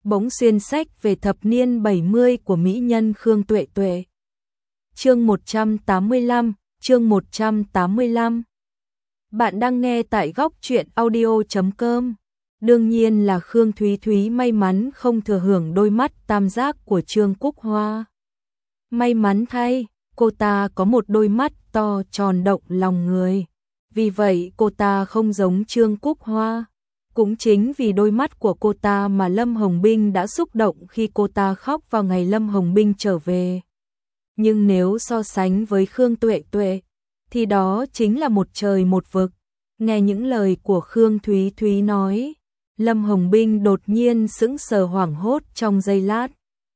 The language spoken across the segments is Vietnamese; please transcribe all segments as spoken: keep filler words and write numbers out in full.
bỗng xuyên sách về thập niên bảy mươi của mỹ nhân Khương Tuệ Tuệ. Chương một trăm tám mươi lăm, chương một trăm tám mươi lăm. Bạn đang nghe tại góc truyện audio chấm com. Đương nhiên là Khương Thúy Thúy may mắn không thừa hưởng đôi mắt tam giác của Trương Cúc Hoa. May mắn thay, cô ta có một đôi mắt to tròn động lòng người. Vì vậy cô ta không giống Trương Cúc Hoa. Cũng chính vì đôi mắt của cô ta mà Lâm Hồng Binh đã xúc động khi cô ta khóc vào ngày Lâm Hồng Binh trở về. Nhưng nếu so sánh với Khương Tuệ Tuệ, thì đó chính là một trời một vực. Nghe những lời của Khương Thúy Thúy nói, Lâm Hồng Binh đột nhiên sững sờ hoảng hốt trong giây lát.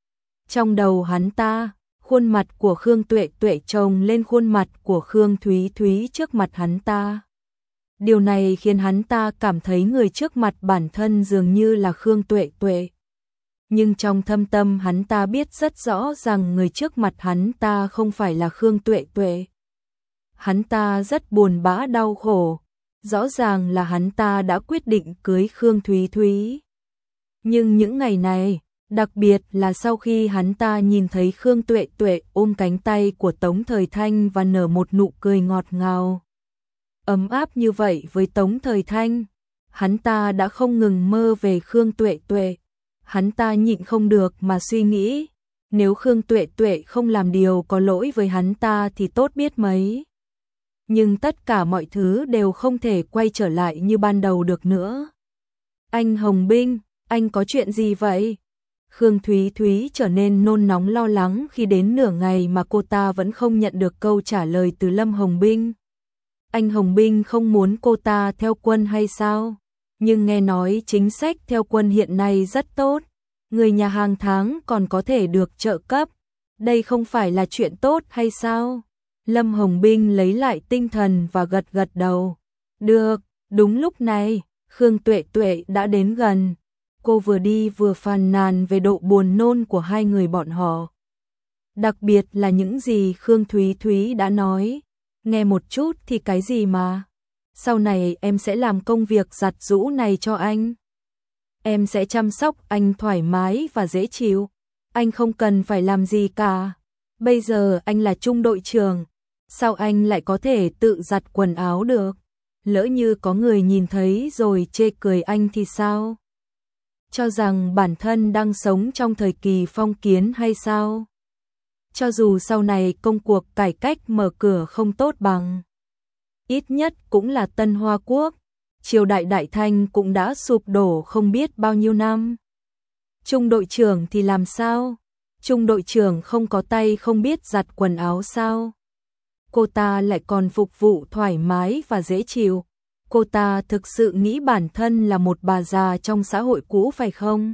Trong đầu hắn ta, khuôn mặt của Khương Tuệ Tuệ chồng lên khuôn mặt của Khương Thúy Thúy trước mặt hắn ta. Điều này khiến hắn ta cảm thấy người trước mặt bản thân dường như là Khương Tuệ Tuệ. Nhưng trong thâm tâm hắn ta biết rất rõ rằng người trước mặt hắn ta không phải là Khương Tuệ Tuệ. Hắn ta rất buồn bã đau khổ. Rõ ràng là hắn ta đã quyết định cưới Khương Thúy Thúy. Nhưng những ngày này, đặc biệt là sau khi hắn ta nhìn thấy Khương Tuệ Tuệ ôm cánh tay của Tống Thời Thanh và nở một nụ cười ngọt ngào, ấm áp như vậy với Tống Thời Thanh, hắn ta đã không ngừng mơ về Khương Tuệ Tuệ. Hắn ta nhịn không được mà suy nghĩ, nếu Khương Tuệ Tuệ không làm điều có lỗi với hắn ta thì tốt biết mấy. Nhưng tất cả mọi thứ đều không thể quay trở lại như ban đầu được nữa. Anh Hồng Binh, anh có chuyện gì vậy? Khương Thúy Thúy trở nên nôn nóng lo lắng khi đến nửa ngày mà cô ta vẫn không nhận được câu trả lời từ Lâm Hồng Binh. Anh Hồng Binh không muốn cô ta theo quân hay sao? Nhưng nghe nói chính sách theo quân hiện nay rất tốt. Người nhà hàng tháng còn có thể được trợ cấp. Đây không phải là chuyện tốt hay sao? Lâm Hồng Binh lấy lại tinh thần và gật gật đầu. Được, đúng lúc này, Khương Tuệ Tuệ đã đến gần. Cô vừa đi vừa phàn nàn về độ buồn nôn của hai người bọn họ. Đặc biệt là những gì Khương Thúy Thúy đã nói. Nghe một chút thì cái gì mà. Sau này em sẽ làm công việc giặt giũ này cho anh. Em sẽ chăm sóc anh thoải mái và dễ chịu. Anh không cần phải làm gì cả. Bây giờ anh là trung đội trưởng. Sao anh lại có thể tự giặt quần áo được? Lỡ như có người nhìn thấy rồi chê cười anh thì sao? Cho rằng bản thân đang sống trong thời kỳ phong kiến hay sao? Cho dù sau này công cuộc cải cách mở cửa không tốt bằng, ít nhất cũng là Tân Hoa Quốc, triều đại Đại Thanh cũng đã sụp đổ không biết bao nhiêu năm. Trung đội trưởng thì làm sao? Trung đội trưởng không có tay không biết giặt quần áo sao? Cô ta lại còn phục vụ thoải mái và dễ chịu. Cô ta thực sự nghĩ bản thân là một bà già trong xã hội cũ phải không?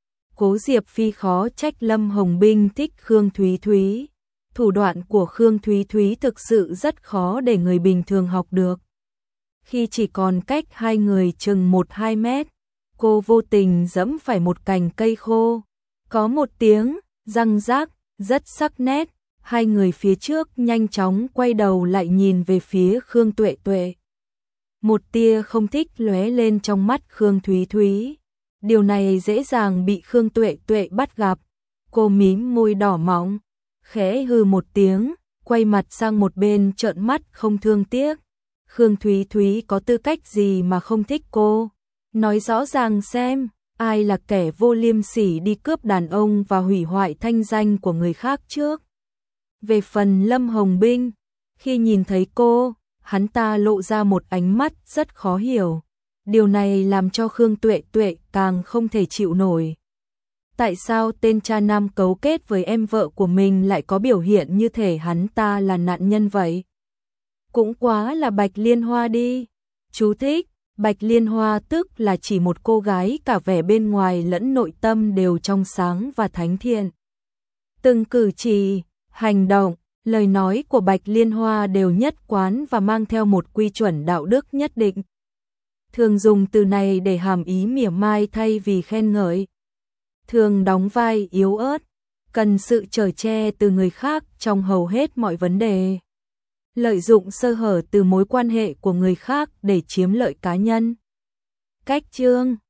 Cố Diệp Phi khó trách Lâm Hồng Binh thích Khương Thúy Thúy. Thủ đoạn của Khương Thúy Thúy thực sự rất khó để người bình thường học được. Khi chỉ còn cách hai người chừng một hai mét, cô vô tình giẫm phải một cành cây khô. Có một tiếng răng rác rất sắc nét. Hai người phía trước nhanh chóng quay đầu lại nhìn về phía Khương Tuệ Tuệ. Một tia không thích lóe lên trong mắt Khương Thúy Thúy. Điều này dễ dàng bị Khương Tuệ Tuệ bắt gặp. Cô mím môi đỏ mọng, khẽ hừ một tiếng, quay mặt sang một bên trợn mắt không thương tiếc. Khương Thúy Thúy có tư cách gì mà không thích cô? Nói rõ ràng xem, ai là kẻ vô liêm sỉ đi cướp đàn ông và hủy hoại thanh danh của người khác trước? Về phần Lâm Hồng Binh, khi nhìn thấy cô, hắn ta lộ ra một ánh mắt rất khó hiểu. Điều này làm cho Khương Tuệ Tuệ càng không thể chịu nổi. Tại sao tên cha nam cấu kết với em vợ của mình lại có biểu hiện như thể hắn ta là nạn nhân vậy? Cũng quá là Bạch Liên Hoa đi. Chú thích, Bạch Liên Hoa tức là chỉ một cô gái cả vẻ bên ngoài lẫn nội tâm đều trong sáng và thánh thiện. Từng cử chỉ, hành động, lời nói của Bạch Liên Hoa đều nhất quán và mang theo một quy chuẩn đạo đức nhất định. Thường dùng từ này để hàm ý mỉa mai thay vì khen ngợi. Thường đóng vai yếu ớt, cần sự chở che từ người khác trong hầu hết mọi vấn đề. Lợi dụng sơ hở từ mối quan hệ của người khác để chiếm lợi cá nhân. Cách chương